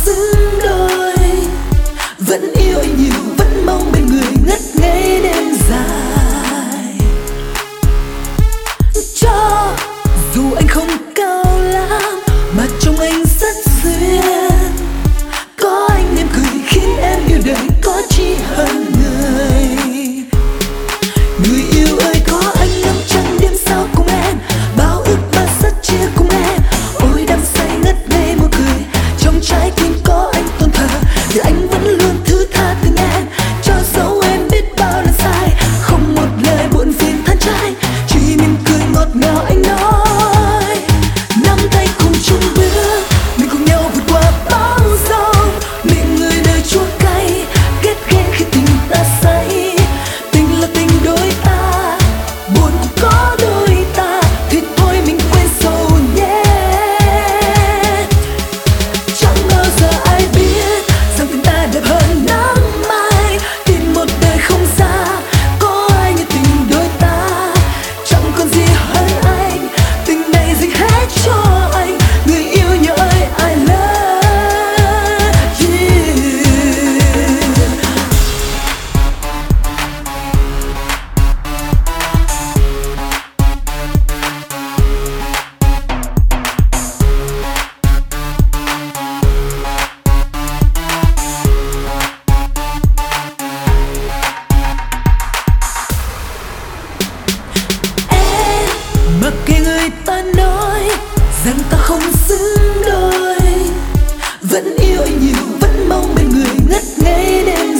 xứng đôi. Vẫn yêu anh nhiều, vẫn mong bên người ngất ngây đêm dài. Cho dù anh không cao lắm mà trong anh rất duyên. Có anh em cười khiến em yêu đời có chi hơn người. Người yêu ơi có anh ngắm trăng đêm sao cùng em, bao ước mơ sắt chia cùng em. Ôi đắm say ngất ngây mùa cười, trong trái tim có anh tôn thờ. Vì anh vẫn luôn thứ tha từng em, cho dấu em biết bao lần sai. Không một lời buồn phiền than trách, chỉ mỉm cười ngọt ngào anh nói. Nắm tay cùng chung bước, mình cùng nhau vượt qua bão giông. Miệng người đời chua cay, ghét ghen khi tình ta say. Tình là tình đôi ta, buồn cũng có đôi ta. Thì thôi mình quên sầu nhé. Chẳng bao giờ ai biết rằng tình ta đẹp hơn nắng mai. Tìm một đời không xa, có ai như tình đôi ta. Chẳng còn gì hơn anh, tình này dành hết cho anh. Người yêu nhớ ơi I love you. Em mặc kệ người ta nói rằng ta không xứng đôi. Vẫn yêu anh nhiều, vẫn mong bên người ngất ngây đêm